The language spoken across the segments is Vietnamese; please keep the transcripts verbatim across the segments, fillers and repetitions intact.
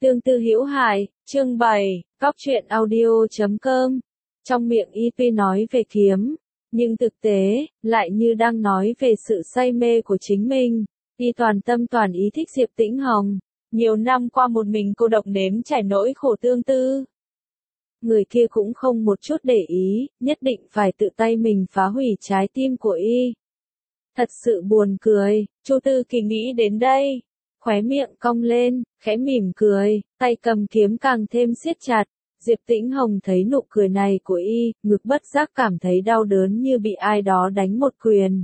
Tương tư hữu hài, chương bảy, góc truyện audio chấm com. Trong miệng i pê nói về kiếm, nhưng thực tế, lại như đang nói về sự say mê của chính mình. Y toàn tâm toàn ý thích Diệp Tĩnh Hồng. Nhiều năm qua một mình cô độc nếm trải nỗi khổ tương tư. Người kia cũng không một chút để ý, nhất định phải tự tay mình phá hủy trái tim của y. Thật sự buồn cười, Chu Tư Kỳ nghĩ đến đây. Khóe miệng cong lên, khẽ mỉm cười, tay cầm kiếm càng thêm siết chặt. Diệp Tĩnh Hồng thấy nụ cười này của y, ngực bất giác cảm thấy đau đớn như bị ai đó đánh một quyền.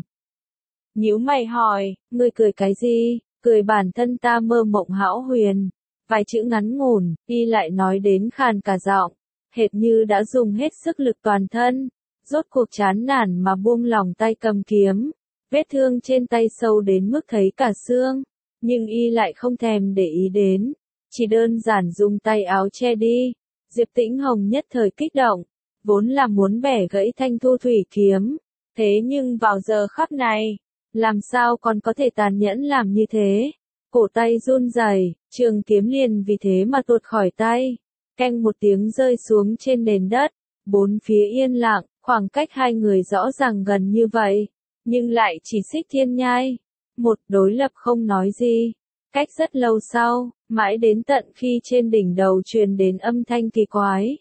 Nhíu mày hỏi, ngươi cười cái gì? Cười bản thân ta mơ mộng hão huyền. Vài chữ ngắn ngủn, y lại nói đến khàn cả giọng, hệt như đã dùng hết sức lực toàn thân. Rốt cuộc chán nản mà buông lòng tay cầm kiếm. Vết thương trên tay sâu đến mức thấy cả xương. Nhưng y lại không thèm để ý đến, chỉ đơn giản dùng tay áo che đi. Diệp Tĩnh Hồng nhất thời kích động, vốn là muốn bẻ gãy thanh thu thủy kiếm, thế nhưng vào giờ khắc này, làm sao còn có thể tàn nhẫn làm như thế? Cổ tay run rẩy, trường kiếm liền vì thế mà tuột khỏi tay, keng một tiếng rơi xuống trên nền đất, bốn phía yên lặng, khoảng cách hai người rõ ràng gần như vậy, nhưng lại chỉ xích thiên nhai. Một đối lập không nói gì. Cách rất lâu sau, mãi đến tận khi trên đỉnh đầu truyền đến âm thanh kỳ quái.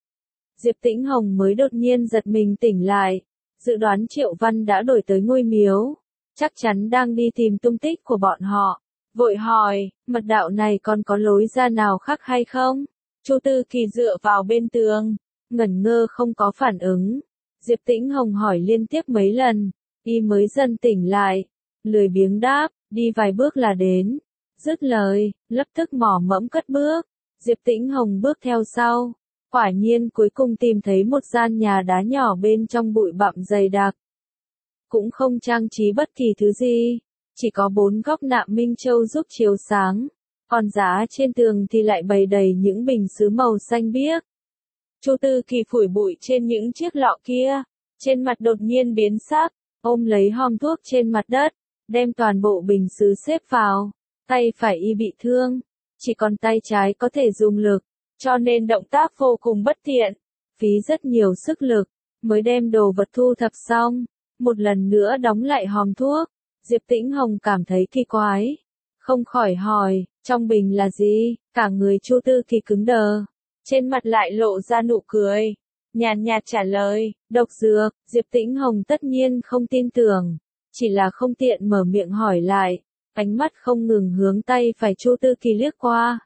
Diệp Tĩnh Hồng mới đột nhiên giật mình tỉnh lại. Dự đoán Triệu Văn đã đổi tới ngôi miếu. Chắc chắn đang đi tìm tung tích của bọn họ. Vội hỏi, mật đạo này còn có lối ra nào khác hay không? Chu Tư Kỳ dựa vào bên tường, ngẩn ngơ không có phản ứng. Diệp Tĩnh Hồng hỏi liên tiếp mấy lần, y mới dần tỉnh lại. Lười biếng đáp, đi vài bước là đến. Dứt lời, lập tức mỏ mẫm cất bước. Diệp Tĩnh Hồng bước theo sau. Quả nhiên cuối cùng tìm thấy một gian nhà đá nhỏ bên trong bụi bặm dày đặc. Cũng không trang trí bất kỳ thứ gì. Chỉ có bốn góc nạm minh châu giúp chiếu sáng. Còn giá trên tường thì lại bày đầy những bình sứ màu xanh biếc. Chu Tư Kỳ phủi bụi trên những chiếc lọ kia. Trên mặt đột nhiên biến sắc, ôm lấy hòm thuốc trên mặt đất. Đem toàn bộ bình sứ xếp vào, tay phải y bị thương, chỉ còn tay trái có thể dùng lực, cho nên động tác vô cùng bất tiện, phí rất nhiều sức lực, mới đem đồ vật thu thập xong, một lần nữa đóng lại hòm thuốc. Diệp Tĩnh Hồng cảm thấy kỳ quái, không khỏi hỏi, trong bình là gì? Cả người Chu Tư Kỳ cứng đờ, trên mặt lại lộ ra nụ cười, nhàn nhạt trả lời, độc dược. Diệp Tĩnh Hồng tất nhiên không tin tưởng. Chỉ là không tiện mở miệng hỏi lại, ánh mắt không ngừng hướng tay phải Chu Tư Kỳ liếc qua.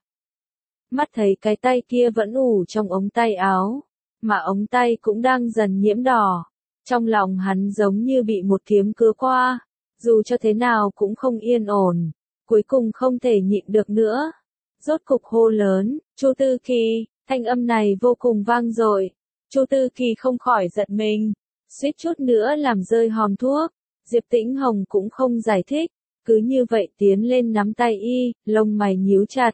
Mắt thấy cái tay kia vẫn ủ trong ống tay áo, mà ống tay cũng đang dần nhiễm đỏ. Trong lòng hắn giống như bị một kiếm cứa qua, dù cho thế nào cũng không yên ổn, cuối cùng không thể nhịn được nữa. Rốt cục hô lớn, Chu Tư Kỳ, thanh âm này vô cùng vang dội. Chu Tư Kỳ không khỏi giật mình, suýt chút nữa làm rơi hòm thuốc. Diệp Tĩnh Hồng cũng không giải thích, cứ như vậy tiến lên nắm tay y, lông mày nhíu chặt.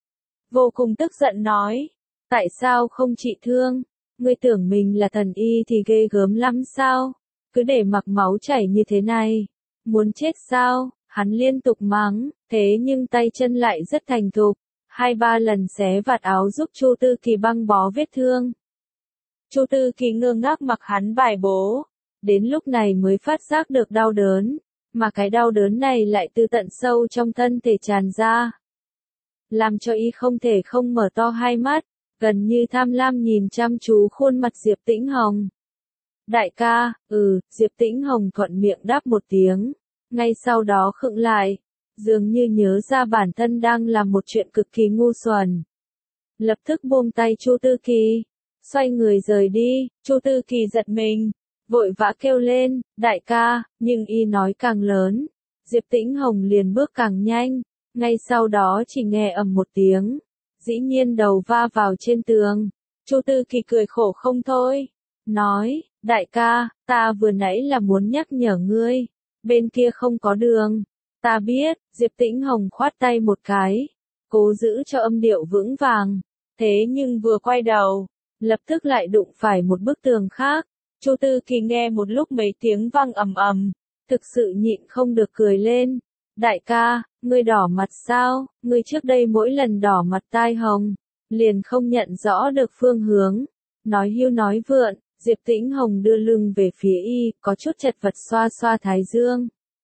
Vô cùng tức giận nói, tại sao không trị thương? Ngươi tưởng mình là thần y thì ghê gớm lắm sao? Cứ để mặc máu chảy như thế này, muốn chết sao? Hắn liên tục mắng, thế nhưng tay chân lại rất thành thục, hai ba lần xé vạt áo giúp Chu Tư Kỳ băng bó vết thương. Chu Tư Kỳ ngơ ngác mặc hắn bài bố. Đến lúc này mới phát giác được đau đớn, mà cái đau đớn này lại từ tận sâu trong thân thể tràn ra. Làm cho y không thể không mở to hai mắt, gần như tham lam nhìn chăm chú khuôn mặt Diệp Tĩnh Hồng. Đại ca, ừ, Diệp Tĩnh Hồng thuận miệng đáp một tiếng, ngay sau đó khựng lại, dường như nhớ ra bản thân đang làm một chuyện cực kỳ ngu xuẩn. Lập tức buông tay Chu Tư Kỳ, xoay người rời đi. Chu Tư Kỳ giật mình, vội vã kêu lên, đại ca, nhưng y nói càng lớn, Diệp Tĩnh Hồng liền bước càng nhanh, ngay sau đó chỉ nghe ầm một tiếng, dĩ nhiên đầu va vào trên tường. Chu Tư Kỳ cười khổ không thôi, nói, đại ca, ta vừa nãy là muốn nhắc nhở ngươi, bên kia không có đường. Ta biết. Diệp Tĩnh Hồng khoát tay một cái, cố giữ cho âm điệu vững vàng, thế nhưng vừa quay đầu, lập tức lại đụng phải một bức tường khác. Chu Tư Kỳ nghe một lúc mấy tiếng vang ầm ầm, thực sự nhịn không được cười lên. Đại ca, ngươi đỏ mặt sao, ngươi trước đây mỗi lần đỏ mặt tai hồng, liền không nhận rõ được phương hướng. Nói hưu nói vượn, Diệp Tĩnh Hồng đưa lưng về phía y, có chút chật vật xoa xoa thái dương.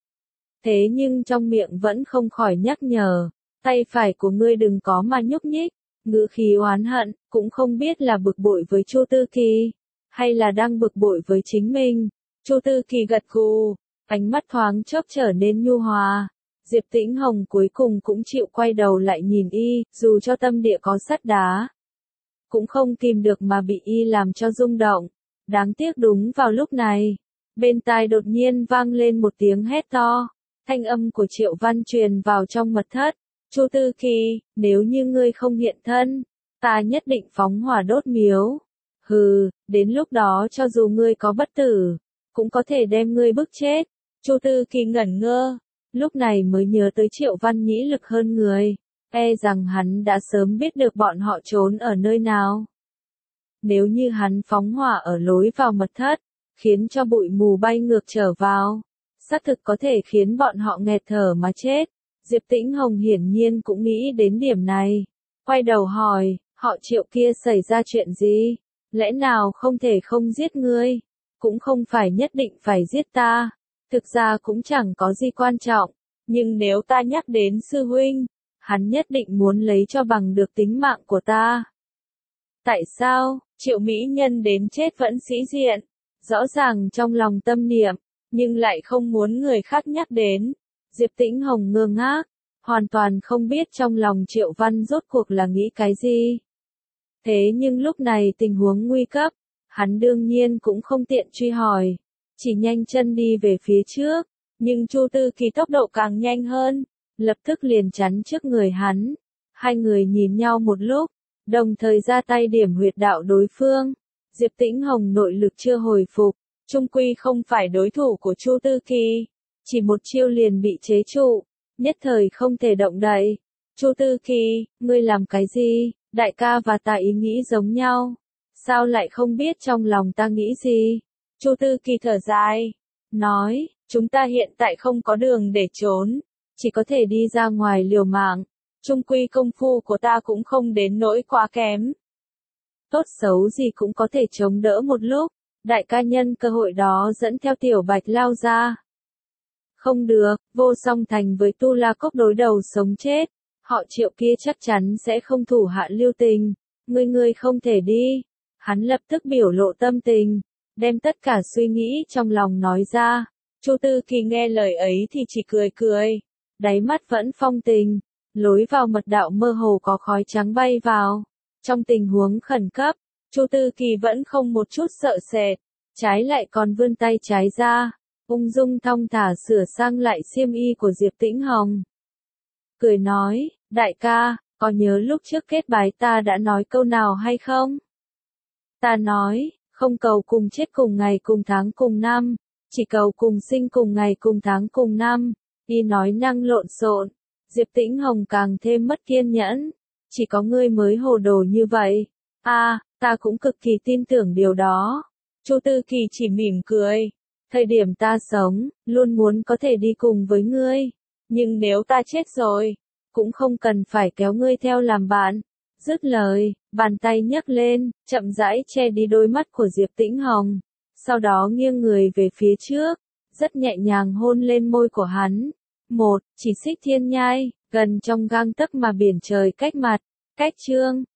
Thế nhưng trong miệng vẫn không khỏi nhắc nhở, tay phải của ngươi đừng có mà nhúc nhích, ngữ khí oán hận, cũng không biết là bực bội với Chu Tư Kỳ, hay là đang bực bội với chính mình. Chu Tư Kỳ gật gù, ánh mắt thoáng chốc trở nên nhu hòa. Diệp Tĩnh Hồng cuối cùng cũng chịu quay đầu lại nhìn y, dù cho tâm địa có sắt đá, cũng không kìm được mà bị y làm cho rung động. Đáng tiếc đúng vào lúc này, bên tai đột nhiên vang lên một tiếng hét to, thanh âm của Triệu Văn truyền vào trong mật thất. Chu Tư Kỳ, nếu như ngươi không hiện thân, ta nhất định phóng hỏa đốt miếu. Hừ, đến lúc đó cho dù ngươi có bất tử, cũng có thể đem ngươi bức chết. Chu Tư Kỳ ngẩn ngơ, lúc này mới nhớ tới Triệu Văn nhĩ lực hơn người, e rằng hắn đã sớm biết được bọn họ trốn ở nơi nào. Nếu như hắn phóng hỏa ở lối vào mật thất, khiến cho bụi mù bay ngược trở vào, xác thực có thể khiến bọn họ nghẹt thở mà chết. Diệp Tĩnh Hồng hiển nhiên cũng nghĩ đến điểm này, quay đầu hỏi, họ Triệu kia xảy ra chuyện gì? Lẽ nào không thể không giết ngươi? Cũng không phải nhất định phải giết ta. Thực ra cũng chẳng có gì quan trọng, nhưng nếu ta nhắc đến sư huynh, hắn nhất định muốn lấy cho bằng được tính mạng của ta. Tại sao, Triệu mỹ nhân đến chết vẫn sĩ diện, rõ ràng trong lòng tâm niệm, nhưng lại không muốn người khác nhắc đến. Diệp Tĩnh Hồng ngơ ngác, hoàn toàn không biết trong lòng Triệu Văn rốt cuộc là nghĩ cái gì. Thế nhưng lúc này tình huống nguy cấp, hắn đương nhiên cũng không tiện truy hỏi, chỉ nhanh chân đi về phía trước, nhưng Chu Tư Kỳ tốc độ càng nhanh hơn, lập tức liền chắn trước người hắn. Hai người nhìn nhau một lúc, đồng thời ra tay điểm huyệt đạo đối phương. Diệp Tĩnh Hồng nội lực chưa hồi phục, chung quy không phải đối thủ của Chu Tư Kỳ, chỉ một chiêu liền bị chế trụ, nhất thời không thể động đậy. Chu Tư Kỳ, ngươi làm cái gì? Đại ca và ta ý nghĩ giống nhau, sao lại không biết trong lòng ta nghĩ gì? Chu Tư Kỳ thở dài, nói, chúng ta hiện tại không có đường để trốn, chỉ có thể đi ra ngoài liều mạng. Chung quy công phu của ta cũng không đến nỗi quá kém. Tốt xấu gì cũng có thể chống đỡ một lúc. Đại ca nhân cơ hội đó dẫn theo Tiểu Bạch lao ra. Không được, Vô Song Thành với Tu La Cốc đối đầu sống chết. Họ Triệu kia chắc chắn sẽ không thủ hạ lưu tình. Ngươi ngươi không thể đi. Hắn lập tức biểu lộ tâm tình, đem tất cả suy nghĩ trong lòng nói ra. Chu Tư Kỳ nghe lời ấy thì chỉ cười cười, đáy mắt vẫn phong tình. Lối vào mật đạo mơ hồ có khói trắng bay vào. Trong tình huống khẩn cấp, Chu Tư Kỳ vẫn không một chút sợ sệt, trái lại còn vươn tay trái ra, ung dung thong thả sửa sang lại xiêm y của Diệp Tĩnh Hồng. Cười nói, đại ca, có nhớ lúc trước kết bái ta đã nói câu nào hay không? Ta nói, không cầu cùng chết cùng ngày cùng tháng cùng năm, chỉ cầu cùng sinh cùng ngày cùng tháng cùng năm. Y nói năng lộn xộn, Diệp Tĩnh Hồng càng thêm mất kiên nhẫn. Chỉ có ngươi mới hồ đồ như vậy. A, à, ta cũng cực kỳ tin tưởng điều đó. Chu Tư Kỳ chỉ mỉm cười. Thời điểm ta sống, luôn muốn có thể đi cùng với ngươi. Nhưng nếu ta chết rồi, cũng không cần phải kéo ngươi theo làm bạn. Dứt lời, bàn tay nhấc lên, chậm rãi che đi đôi mắt của Diệp Tĩnh Hồng. Sau đó nghiêng người về phía trước, rất nhẹ nhàng hôn lên môi của hắn. Một, chỉ xích thiên nhai, gần trong gang tấc mà biển trời cách mặt. Cách chương.